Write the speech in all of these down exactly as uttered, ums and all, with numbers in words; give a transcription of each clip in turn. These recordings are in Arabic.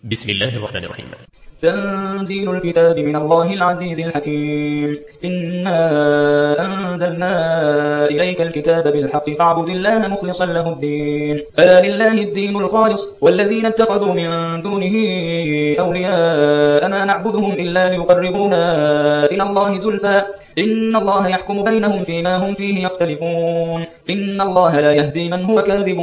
بسم الله الرحمن الرحيم. تنزيل الكتاب من الله العزيز الحكيم. إنا أنزلنا إليك الكتاب بالحق فاعبد الله مخلصا له الدين ألا لله الدين الخالص والذين اتخذوا من دونه أولياء ما نعبدهم إلا ليقربونا إلى الله زلفى إن الله يحكم بينهم فيما هم فيه يختلفون إن الله لا يهدي من هو كاذب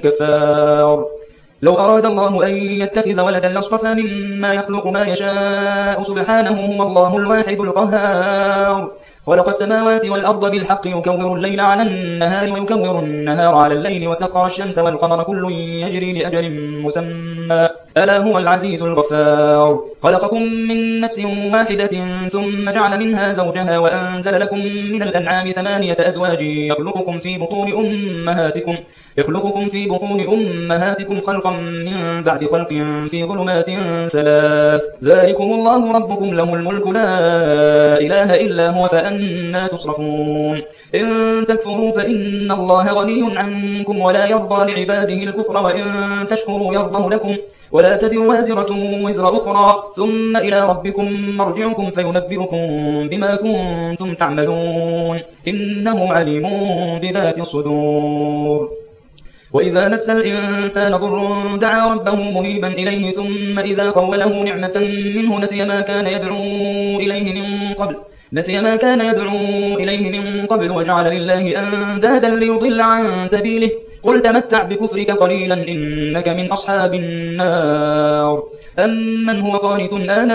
كفار. لو أراد الله أن يتخذ ولدا لاصطفى مما يخلق ما يشاء سبحانه هو الله الواحد القهار. خلق السماوات والأرض بالحق يكور الليل على النهار ويكور النهار على الليل وسخر الشمس والقمر كل يجري لأجل مسمى ألا هو العزيز الغفار. خلقكم من نفس واحدة ثم جعل منها زوجها وأنزل لكم من الأنعام ثمانية أزواج يخلقكم في بطون أمهاتكم يخلقكم في بطون أمهاتكم خلقا من بعد خلق في ظلمات ثلاث ذلكم الله ربكم له الملك لا إله إلا هو فأنى تصرفون. إن تكفروا فإن الله غني عنكم ولا يرضى لعباده الكفر وإن تشكروا يرضه لكم ولا تزر وازرة وزر أخرى ثم إلى ربكم مرجعكم فينبئكم بما كنتم تعملون إنه عليم بذات الصدور. وإذا مس الإنسان ضر دعا ربه منيبا إليه ثم إذا خوله نعمة منه نسي ما كان يدعو إليه من قبل نسي ما كان يدعو إليه من قبل وجعل لله أندادا ليضل عن سبيله قل تمتع بكفرك قليلا إنك من أصحاب النار. أمن هو قانت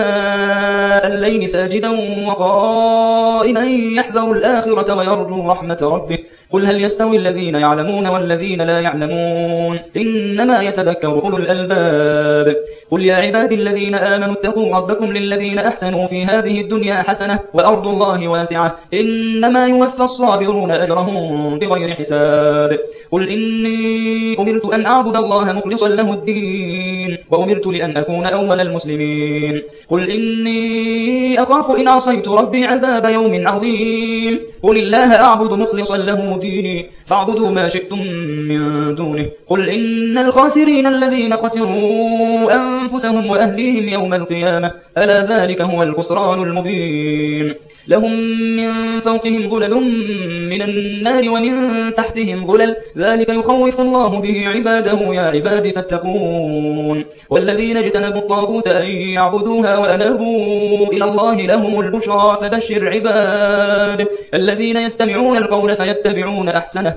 آناء الليل ساجدا وقائما يحذر الآخرة ويرجو رحمة ربه قل هل يستوي الذين يعلمون والذين لا يعلمون إنما يتذكر أولو الألباب. قل يا عبادي الذين آمنوا اتقوا ربكم للذين أحسنوا في هذه الدنيا حسنة وأرض الله واسعة إنما يوفى الصابرون أجرهم بغير حساب. قل إني أمرت أن أعبد الله مخلصا له الدين وأمرت لأن أكون أول المسلمين. قل إني أخاف إن عصيت ربي عذاب يوم عظيم. قل الله أعبد مخلصا له ديني فاعبدوا ما شئتم من دونه. قل إن الخاسرين الذين خسروا أنفسهم وأهليهم يوم القيامة ألا ذلك هو الخسران المبين. لهم من فوقهم ظلل من النار ومن تحتهم ظلل ذلك يخوف الله به عباده يا عباد فاتقون. والذين اجتنبوا الطاغوت أن يعبدوها وأنابوا إلى الله لهم البشرى فبشر عباد الذين يستمعون القول فيتبعون أحسنه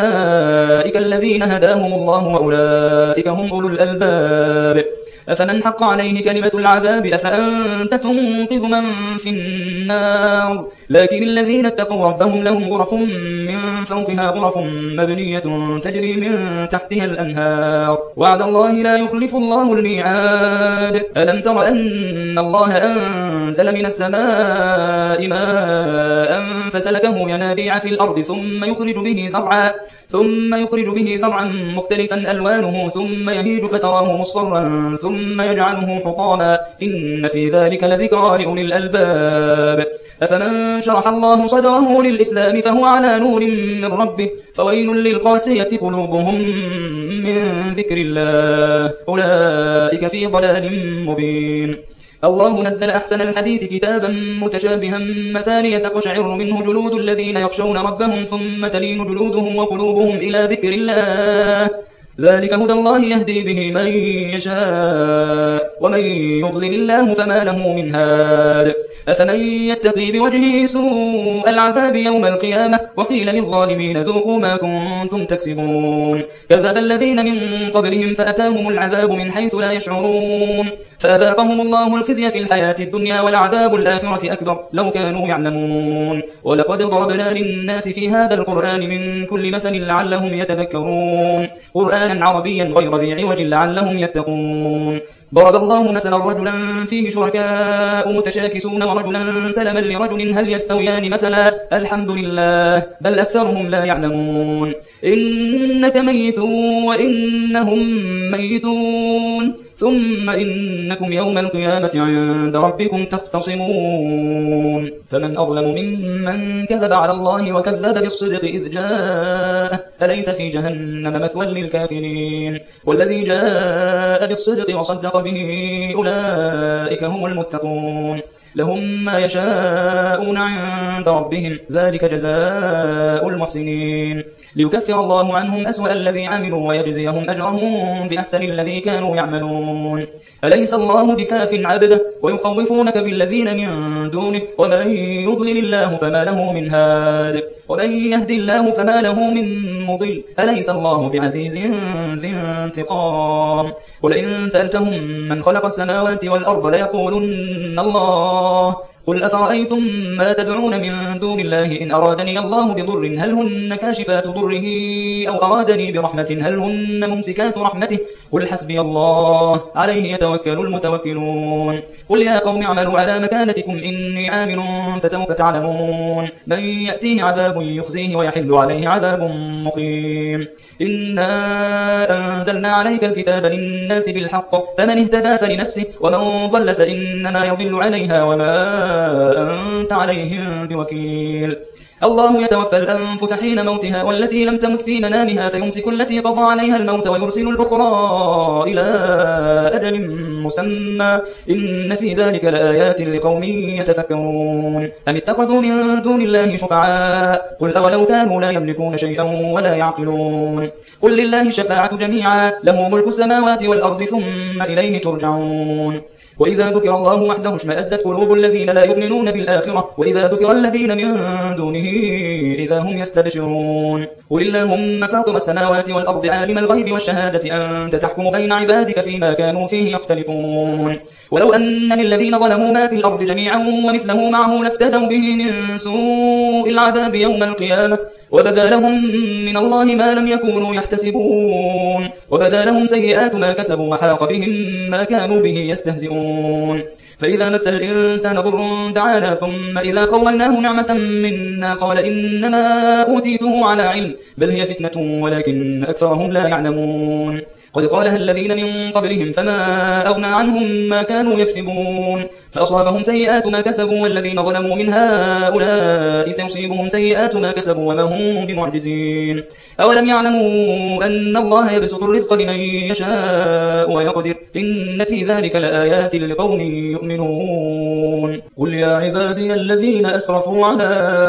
أولئك الذين هداهم الله وأولئك هم أولو الألباب. أفمن حق عليه كلمة العذاب أفأنت تنقذ من في النار. لكن الذين اتقوا ربهم لهم غرف من فوقها غرف مبنية تجري من تحتها الأنهار وعد الله لا يخلف الله الميعاد. ألم تر أن الله أنزل من السماء ماء فسلكه ينابيع في الأرض ثم يخرج به زرعا ثم يخرج به زرعا مختلفا ألوانه ثم يهيج فتراه مصفرا ثم يجعله حطاما إن في ذلك لذكرى لأولي الألباب. أفمن شرح الله صدره للإسلام فهو على نور من ربه فويل للقاسية قلوبهم من ذكر الله أولئك في ضلال مبين. الله نزل أحسن الحديث كتابا متشابها مثانية تقشعر منه جلود الذين يخشون ربهم ثم تلين جلودهم وقلوبهم إلى ذكر الله ذلك هدى الله يهدي به من يشاء ومن يضلل الله فما له من هاد. أفمن يتقي بوجهه سوء العذاب يوم القيامة وقيل للظالمين ذوقوا ما كنتم تكسبون. كذب الذين من قبلهم فأتاهم العذاب من حيث لا يشعرون فأذاقهم الله الخزي في الحياة الدنيا والعذاب الآخرة أكبر لو كانوا يعلمون. ولقد ضربنا للناس في هذا القرآن من كل مثل لعلهم يتذكرون قرآنا عربيا غير ذي عوج لعلهم يتقون. ضرب الله مثلا رجلا فيه شركاء متشاكسون ورجلا سلما لرجل هل يستويان مثلا الحمد لله بل أكثرهم لا يعلمون. إنك ميت وإنهم ميتون ثم إنكم يوم القيامة عند ربكم تختصمون فمن أظلم ممن كذب على الله وكذب بالصدق إذ جاءه أليس في جهنم مثوى للكافرين والذي جاء بالصدق وصدق به أولئك هم المتقون لهم ما يشاءون عند ربهم ذلك جزاء المحسنين ليكفر الله عنهم أسوأ الذي عملوا ويجزيهم أجرهم بأحسن الذي كانوا يعملون أليس الله بكاف عبده ويخوفونك بالذين من دونه ومن يضلل الله فما له من هاد ومن يهد الله فما له من مضل أليس الله بعزيز ذي انتقام ولئن سألتهم من خلق السماوات والأرض ليقولن الله قل أفرأيتم ما تدعون من دون الله إن أرادني الله بضر هل هن كاشفات ضره أو أرادني برحمة هل هن ممسكات رحمته قل حسبي الله عليه يتوكل المتوكلون قل يا قوم اعملوا على مكانتكم إني عامل فسوف تعلمون من يأتيه عذاب يخزيه ويحل عليه عذاب مقيم إنا أنزلنا عليك الكتاب للناس بالحق فمن اهتدى فلنفسه ومن ضل فإنما يضل عليها وما أنت عليهم بوكيل الله يتوفى الأنفس حين موتها والتي لم تمت في منامها فيمسك التي قضى عليها الموت ويرسل الأخرى إلى أجل مسمى إن في ذلك لآيات لقوم يتفكرون أم اتخذوا من دون الله شفعاء قل أولو كانوا لا يملكون شيئا ولا يعقلون قل لله الشفاعة جميعا له ملك السماوات والأرض ثم إليه ترجعون وإذا ذكر الله وحده اشمأزت قلوب الذين لا يؤمنون بالآخرة وإذا ذكر الذين من دونه إذا هم يستبشرون قل اللهم فاطر السماوات والأرض عالم الغيب والشهادة أنت تحكم بين عبادك فيما كانوا فيه يختلفون ولو أن للذين ظلموا ما في الأرض جميعا ومثله معه لافتدوا به من سوء العذاب يوم القيامة وبدا لهم من الله ما لم يكونوا يحتسبون وبدا لهم سيئات ما كسبوا وحاق بهم ما كانوا به يستهزئون فإذا مس الإنسان ضر دعانا ثم إذا خولناه نعمة منا قال إنما أوتيته على علم بل هي فتنة ولكن أكثرهم لا يعلمون قد قالها الذين من قبلهم فما أغنى عنهم ما كانوا يكسبون فأصابهم سيئات ما كسبوا والذين ظلموا من هؤلاء سيصيبهم سيئات ما كسبوا وما هم بمعجزين أولم يعلموا أن الله يبسط الرزق لمن يشاء ويقدر إن في ذلك لآيات لقوم يؤمنون قل يا عبادي الذين أسرفوا على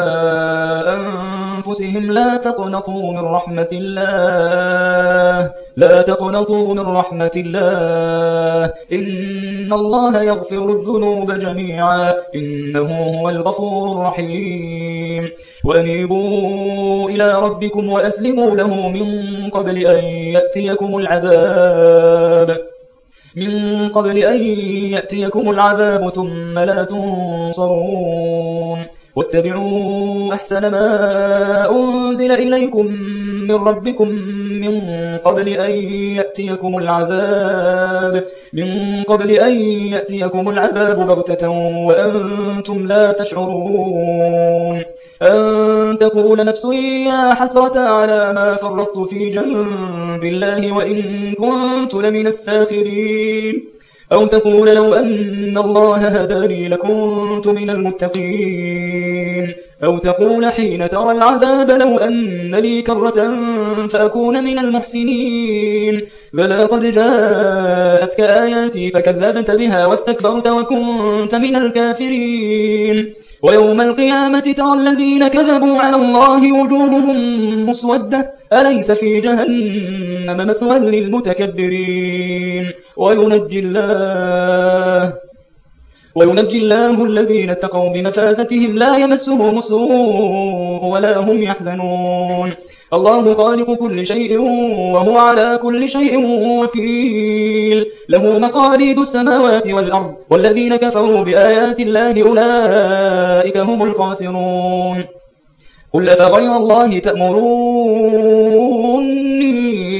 أنفسهم لا تقنطوا من رحمة الله لا تقنطوا من رحمة الله إن الله يغفر الذنوب جميعا إنه هو الغفور الرحيم وأنيبوا إلى ربكم وأسلموا له من قبل أن يأتيكم العذاب من قبل أن يأتيكم العذاب ثم لا تنصرون واتبعوا أحسن ما أنزل إليكم من ربكم من قبل أن يأتيكم العذاب من قبل أن يأتيكم العذاب بغتة وأنتم لا تشعرون أن تقول نفس يا حسرة على ما فرطت في جنب الله وإن كنت لمن الساخرين أو تقول لو أن الله هداني لكنت من المتقين أو تقول حين ترى العذاب لو أن لي كرة فأكون من المحسنين بلى قد جاءتك آياتي فكذبت بها واستكبرت وكنت من الكافرين ويوم القيامة ترى الذين كذبوا على الله وجوههم مسودة أليس في جهنم مثوى للمتكبرين وينجي الله وينجي الله الذين اتقوا بمفازتهم لا يمسهم السوء ولا هم يحزنون الله خالق كل شيء وهو على كل شيء وكيل له مقاليد السماوات والأرض والذين كفروا بآيات الله أولئك هم الخاسرون قل أفغير الله تأمروني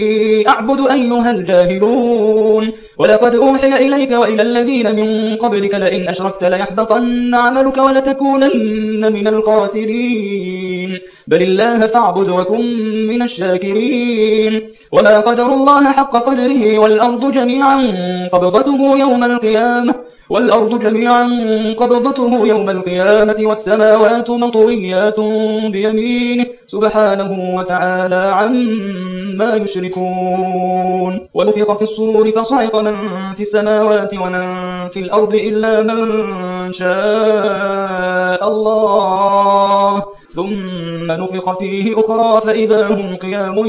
أعبد أيها الجاهلون ولقد أوحي إليك وإلى الذين من قبلك لئن أشركت ليحبطن عملك ولتكونن من الخاسرين بل الله فاعبد وكن من الشاكرين وما قدر الله حق قدره والأرض جميعا قبضته يوم القيامة والأرض جميعا قبضته يوم القيامة والسماوات مطويات بيمينه سبحانه وتعالى عما يشركون ونفخ في الصور فصعق من في السماوات ومن في الأرض إلا من شاء الله ثم نفخ فيه أخرى فإذا هم قيام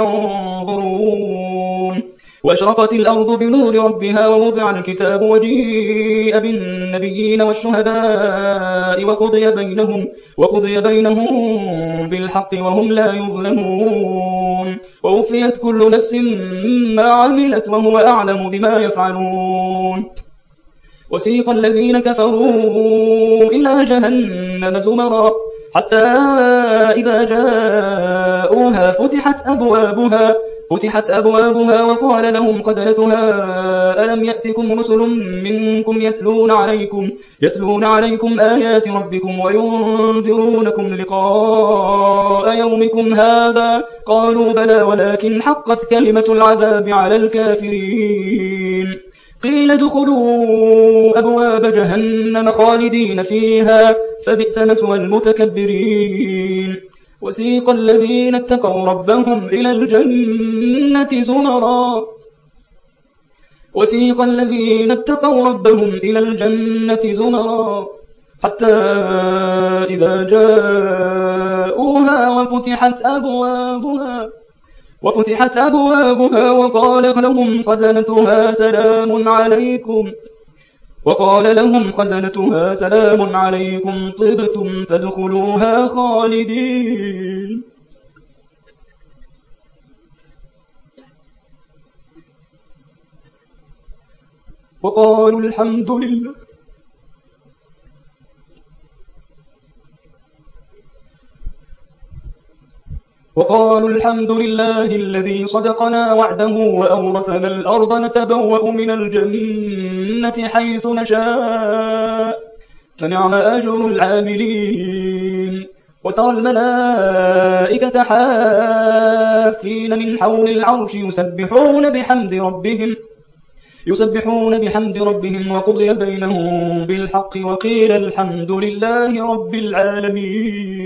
ينظرون وأشرقت الأرض بنور ربها ووضع الكتاب وجيء بالنبيين والشهداء وقضي بينهم, وقضي بينهم بالحق وهم لا يظلمون ووفيت كل نفس ما عملت وهو أعلم بما يفعلون وسيق الذين كفروا إلى جهنم زمرا حتى إذا جاءوها فتحت أبوابها فتحت أبوابها وقال لهم خزنتها ألم يأتكم رسل منكم يتلون عليكم, يتلون عليكم آيات ربكم وينذرونكم لقاء يومكم هذا قالوا بلى ولكن حقت كلمة العذاب على الكافرين قيل ادخلوا أبواب جهنم خالدين فيها فبئس مثوى المتكبرين وسيق الذين اتقوا ربهم إلى الجنة زمرا وسيق الذين اتقوا ربهم إلى الجنة زمرا حتى إذا جاءوها وفتحت أبوابها وفتحت أبوابها وقال لهم خزنتها سلام عليكم وقال لهم خزنتها سلام عليكم طبتم فادخلوها خالدين وقالوا الحمد لله وقالوا الحمد لله الذي صدقنا وعده وأورثنا الأرض نتبوأ من الجنة حيث نشاء فنعم أجر العاملين وترى الملائكة حافين من حول العرش يسبحون بحمد ربهم يسبحون بحمد ربهم وقضي بينهم بالحق وقيل الحمد لله رب العالمين.